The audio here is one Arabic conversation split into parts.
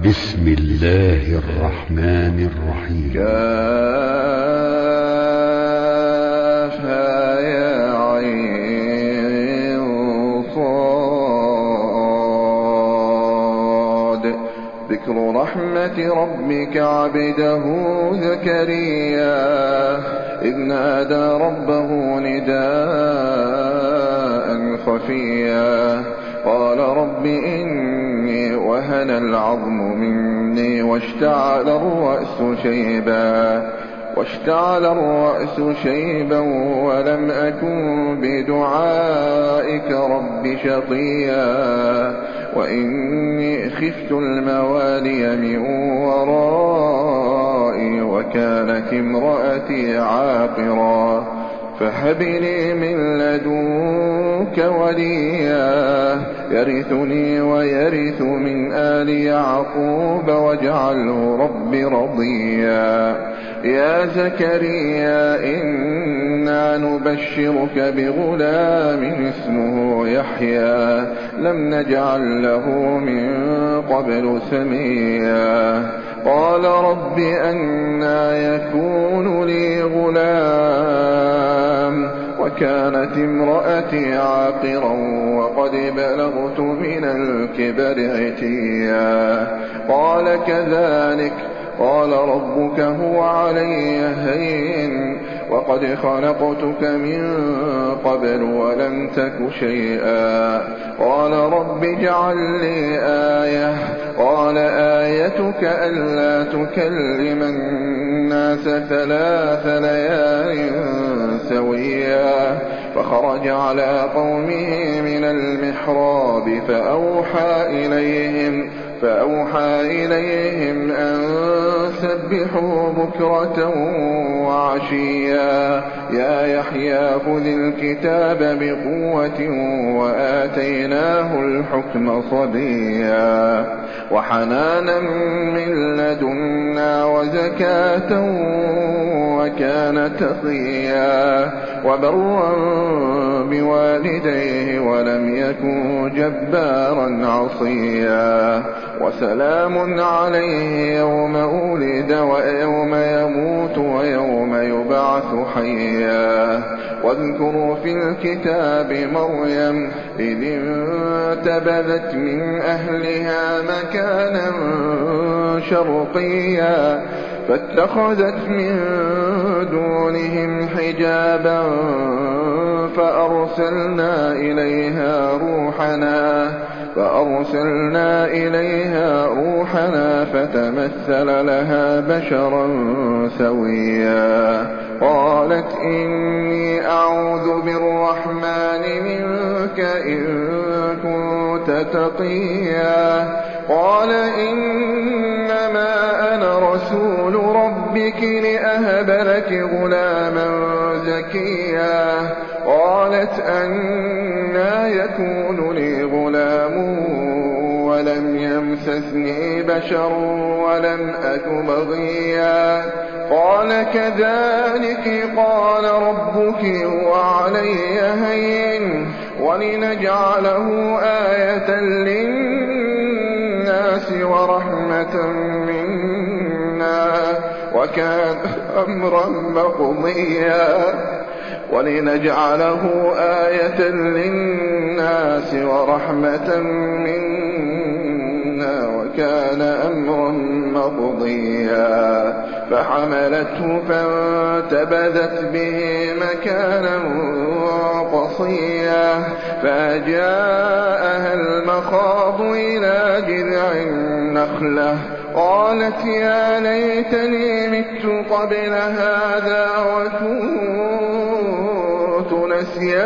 بسم الله الرحمن الرحيم. كافها يا عين صاد. ذكر رحمة ربك عبده زكريا إذ نادى ربه نداء خفيا قال رب إني وهن العظم مني واشتعل الرأس شيبا ولم أكن بدعائك رب شقيا وإني خفت الموالي من ورائي وكانت امرأتي عاقرا فهب لي من لدنك وليا يرثني ويرث من آل يعقوب واجعله رب رضيا. يا زكريا إنا نبشرك بغلام اسمه يحيى لم نجعل له من قبل سميا. قال رب أنى يكون لي غلام وكانت امرأتي عاقرا وقد بلغت من الكبر عتيا. قال كذلك قال ربك هو علي هين وقد خلقتك من قبل ولم تك شيئا. قال رب اجعل لي آية قال آيتك ألا تكلم الناس 3 ليال سويا. فخرج على قومه من المحراب فأوحى إليهم أن سبحوا بكرة وعشيا. يا يحيى خذ الكتاب بقوة وآتيناه الحكم صبيا وحنانا من لدنا وزكاة وكان تقيا وبرا بوالديه ولم يكن جبارا عصيا. وسلام عليه يوم ولد ويوم يموت ويوم يبعث حيا. واذكروا في الكتاب مريم إذ انتبذت من أهلها مكانا شرقيا فاتخذت من دونهم حجابا فأرسلنا إليها روحنا فتمثل لها بشرا سويا. قالت إني أعوذ بالرحمن منك إن كنت تقيا. قال إنما أنا رسول ربك لأهب لك غلاما زكيا. قالت أنى يكون لي غلام ولم يمسسني بشر ولم أك بغيا. قال كذلك قال ربك وعلي هين ولنجعله آية للناس ورحمة منا وكان أمرا مقضيا. ولنجعله آية للناس ورحمة منا وكان أمرا مقضيا. فحملته فانتبذت به مكانا قصيا فجاءها المخاض إلى جذع النخلة قالت يا ليتني مت قبل هذا وكنت نسيا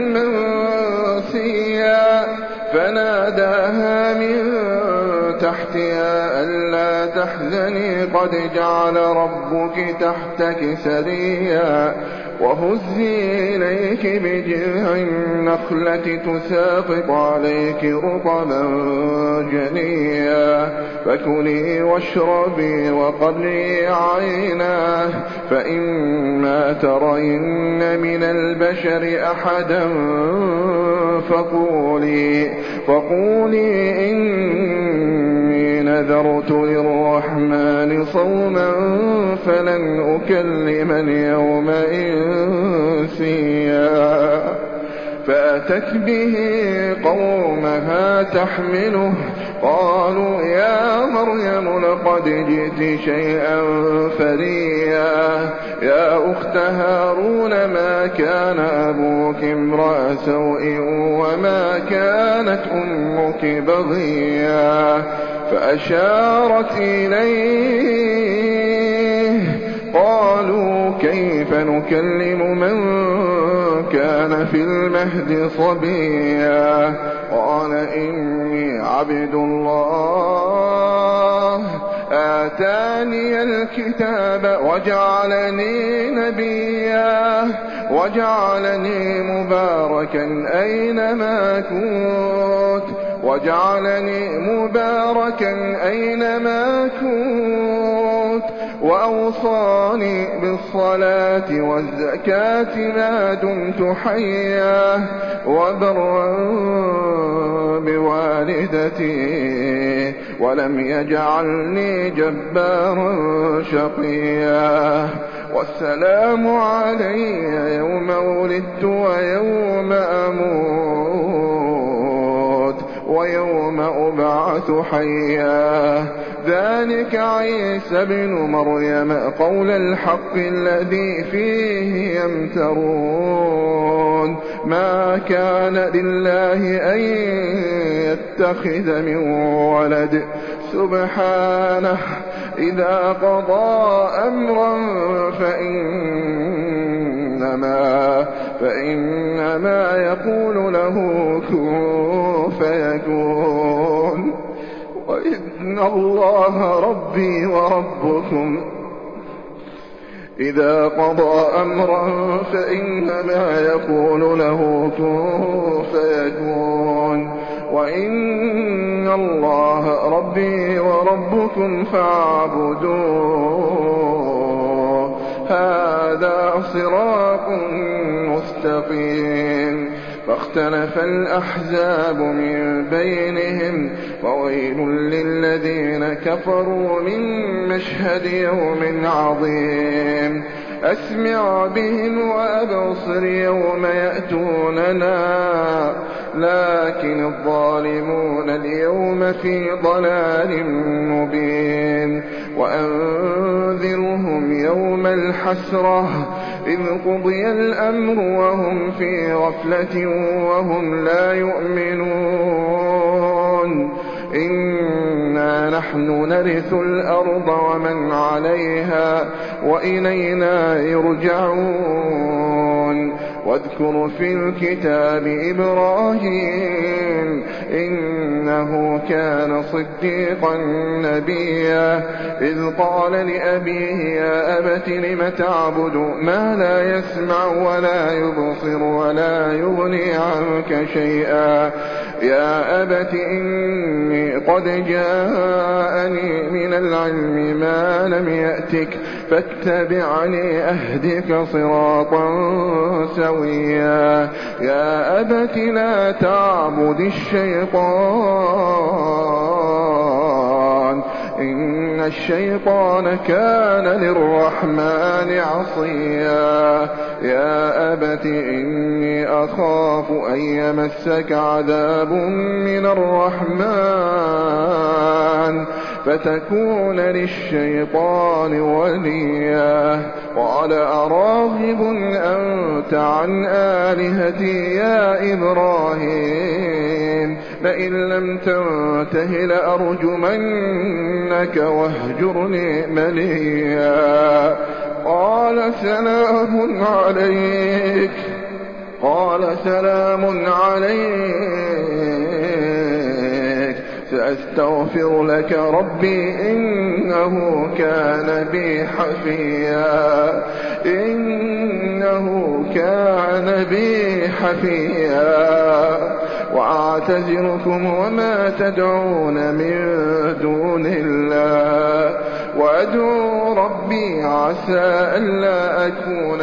منسيا. فناداها من تحتها ألا تحزني قد جعل ربك تحتك سريا. وهزي إليك بجذع النخلة تساقط عليك رطبا جنيا. فكلي واشربي وقري عينا فإما ترين من البشر أحدا فقولي إني نذرت للرحمن صوما فلن أكلم اليوم إنسيا فأتت به قومها تحمله قالوا يا مريم لقد جئت شيئا فريا يا أخت هارون ما كان أبوك امرأ سوء وما كانت أمك بغيا فأشارت إليه قالوا كيف نكلم من كان في المهد صبيا قال إني عبد الله آتاني الكتاب وجعلني نبيا وجعلني مباركا أينما كنت وأوصاني بالصلاة والزكاة ما دمت حيا وبرا بوالدتي ولم يجعلني جبارا شقيا والسلام علي يوم ولدت ويوم أموت ويوم أبعث حيا ذلك عيسى بن مريم قول الحق الذي فيه يمترون ما كان لله أن يتخذ من ولد سبحانه إذا قضى أمرا فإنما يقول له كن فيكون وإن الله ربي وربكم إذا قضى أمرا فإنما يقول له كن فيكون وإن الله ربي وربكم فاعبدوه هذا صراط مستقيم فاختلف الأحزاب من بينهم وويل للذين كفروا من مشهد يوم عظيم أسمع بهم وأبصر يوم يأتوننا لكن الظالمون اليوم في ضلال مبين وأنذرهم يوم الحسرة إذ قضي الأمر وهم في غفلة وهم لا يؤمنون إنا نحن نرث الأرض ومن عليها وإلينا يرجعون واذكر في الكتاب إبراهيم إنه كان صديقا نبيا إذ قال لأبيه يا أبت لم تعبد ما لا يسمع ولا يبصر ولا يغني عنك شيئا يا أبت إني قد جاءني من العلم ما لم يأتك فاتبعني أهدك صراطا سويا يا أبت لا تعبد الشيطان إن الشيطان كان للرحمن عصيا يا أبت إني أخاف أن يمسك عذاب من الرحمن فتكون للشيطان وليا قال أراغب أنت عن آلهتي يا إبراهيم لئن لم تنته لأرجمنك واهجرني مليا قال سلام عليك سأستغفر لك ربي إنه كان بي حفيا وأعتزلكم وما تدعون من دون الله وأدعو ربي عسى ألا أكون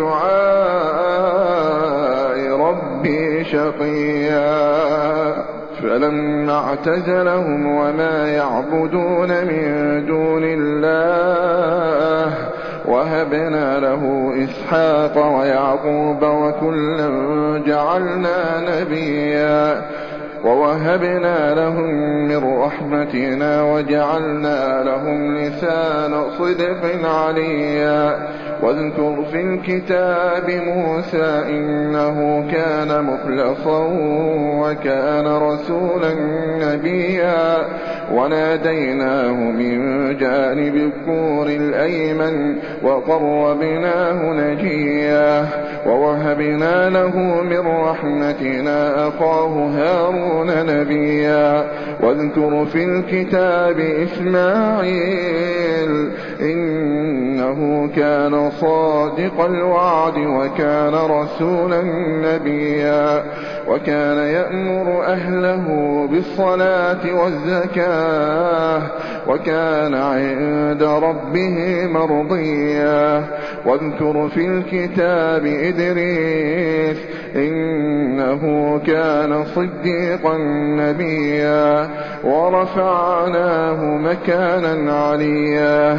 بدعاء ربي شقيا فلما اعتزلهم وما يعبدون من دون الله وهبنا له إسحاق ويعقوب وكلا جعلنا نبيا ووهبنا لهم من رحمتنا وجعلنا لهم لسان صدق عليا واذكر في الكتاب موسى إنه كان مخلصا وكان رسولا نبيا وناديناه من جانب الطور الأيمن وقربناه نجيا ووهبنا له من رحمتنا أخاه هارون نبيا واذكر في الكتاب إسماعيل إنه كان صادق الوعد وكان رسولا نبيا وكان يأمر أهله بالصلاة والزكاة وكان عند ربه مرضيا واذكر في الكتاب إدريس إنه كان صديقا نبيا ورفعناه مكانا عليا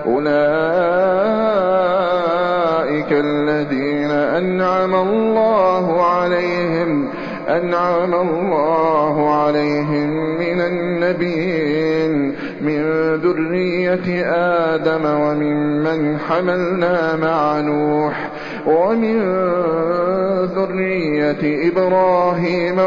أولئك الذين أنعم الله عليهم من النبيين من ذرية آدم وممن حملنا مع نوح ومن ذرية إبراهيم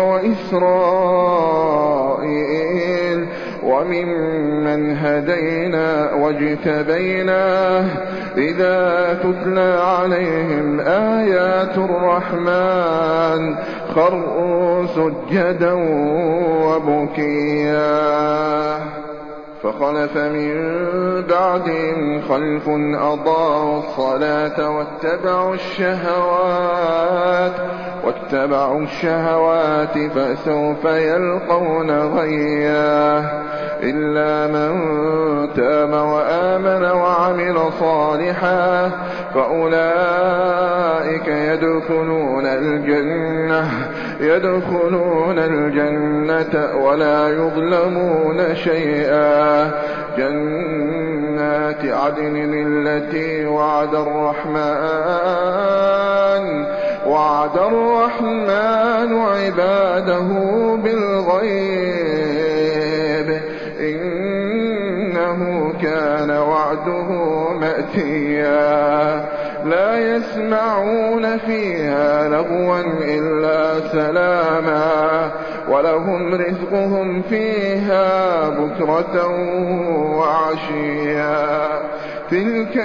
وإسرائيل وممن هدينا واجتبيناه إذا تتلى عليهم آيات الرحمن خروا سجدا وبكيا فخلف من بعدهم خلف أضاعوا الصلاة واتبعوا الشهوات فسوف يلقون غيا إلا من تاب وآمن وعمل صالحا فأولئك يدخلون الجنة ولا يظلمون شيئا جنات عدن التي وعد الرحمن عباده بالغيب إنه كان وعده مأتيا لا يسمعون فيها لغوا إلا سلاما ولهم رزقهم فيها بكرة وعشيا تلك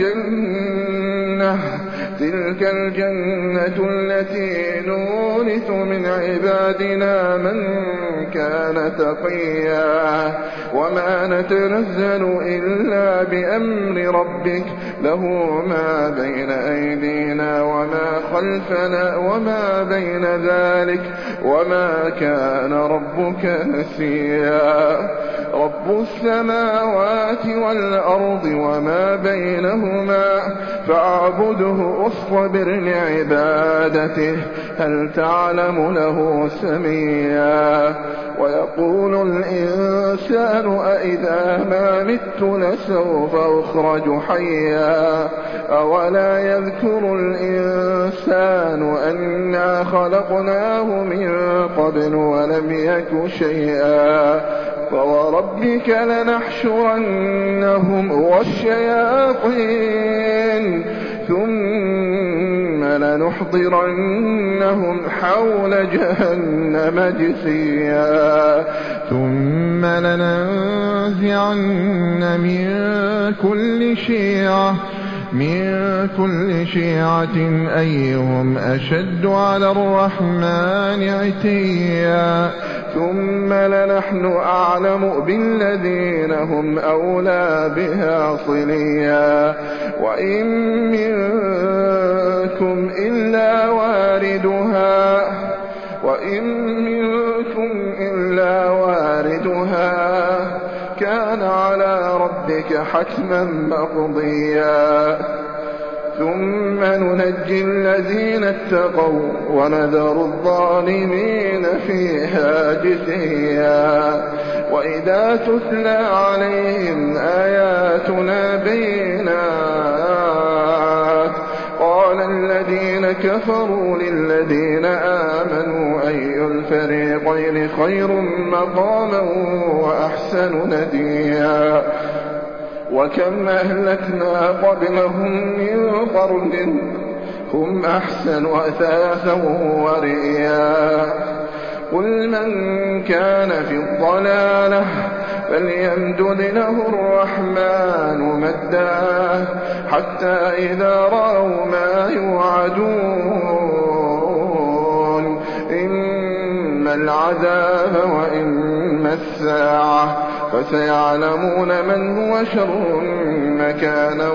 الجنة التي نورث من عبادنا من كان تقيا وما نتنزل إلا بأمر ربك له ما بين أيدينا وما خلفنا وما بين ذلك وما كان ربك نسيا رب السماوات والأرض وما بينهما فاعبده واصطبر لعبادته هل تعلم له سميا ويقول الإنسان أإذا ما مت لسوف أخرج حيا أولا يذكر الإنسان أنا خلقناه من قبل ولم يك شيئا فوربك لنحشرنهم والشياطين ثم لنحضرنهم حول جهنم جثيا ثم لننزعن من كل شيعة أيهم أشد على الرحمن عتيا ثم لنحن أعلم بالذين هم أولى بها صليا وإن منكم إلا واردها كان على ربك حتما مقضيا ثم ننجي الذين اتقوا ونذر الظالمين فيها جثيا وإذا تتلى عليهم آياتنا بينات قال الذين كفروا للذين آمنوا أي الفريقين خير مقاما وأحسن نديا وكم أهلكنا قبلهم من قرن هم أحسن أثاثا ورئيا قل من كان في الضلالة فليمدد له الرحمن مدا حتى إذا رأوا ما يوعدون إما العذاب وإما الساعة فسيعلمون من هو شر مكانا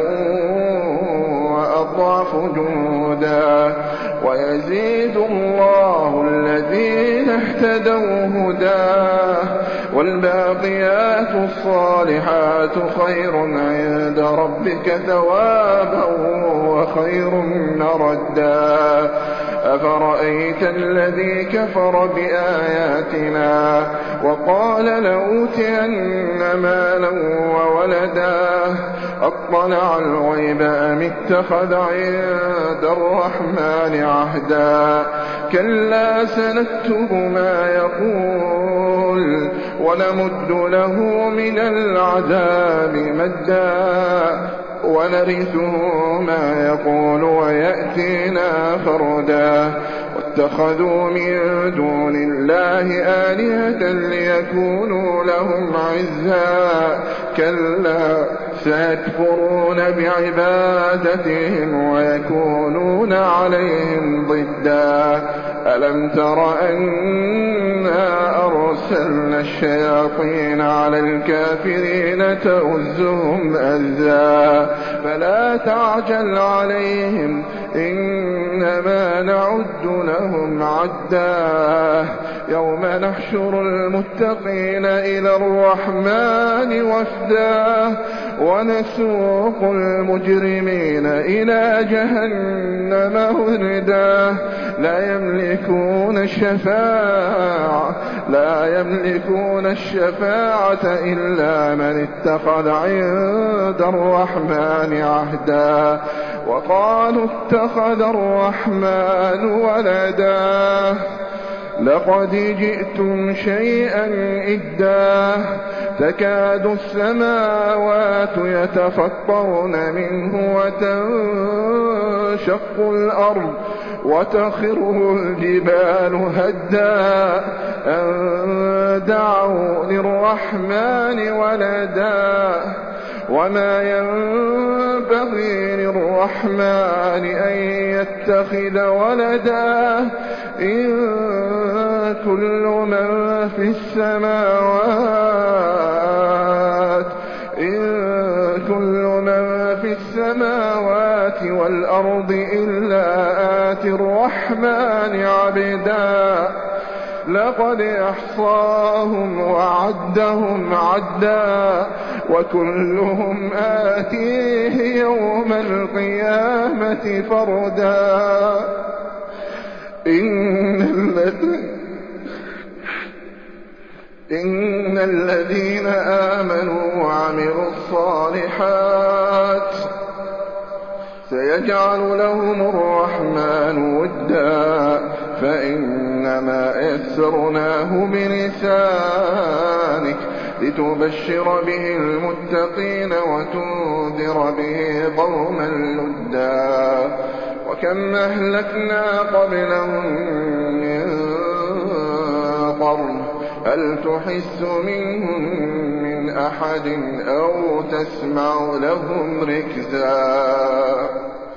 وأضعف جندا ويزيد الله الذين اهتدوا هداه والباقيات الصالحات خير عند ربك ثوابا وخير مردا أفرأيت الذي كفر بآياتنا وقال لأوتين مالا وولدا أطلع الغيب أم اتخذ عند الرحمن عهدا كلا سنكتب ما يقول ونمد له من العذاب مدا ونرثه ما يقول ويأتينا فردا واتخذوا من دون الله آلهة ليكونوا لهم عزا كلا سيكفرون بعبادتهم ويكونون عليهم ضدا ألم تر أنا أرسلنا الشياطين على الكافرين تؤزهم أزا فلا تعجل عليهم إنما نعد لهم عدا يوم نحشر المتقين إلى الرحمن وفدا ونسوق المجرمين إلى جهنم وردا لا يملكون الشفاعة إلا من اتخذ عند الرحمن عهدا وقالوا اتخذ الرحمن ولدا لقد جئتم شيئا إدا تكاد السماوات يتفطرن منه وتنشق الأرض وتخر الجبال هدا أن دعوا للرحمن ولدا وما ينبغي للرحمن أن يتخذ ولدا إن كل من في السماوات والأرض إلا آتي الرحمن عبدا لقد أحصاهم وعدهم عدا وكلهم آتيه يوم القيامة فردا إن الذين آمنوا وعملوا الصالحات سيجعل لهم الرحمن ودا فإنما يسرناه بلسانك لتبشر به المتقين وتنذر به قوما لدا وكم أهلكنا قبلهم من قرن هل تحس منهم من أحد أو تسمع لهم ركزا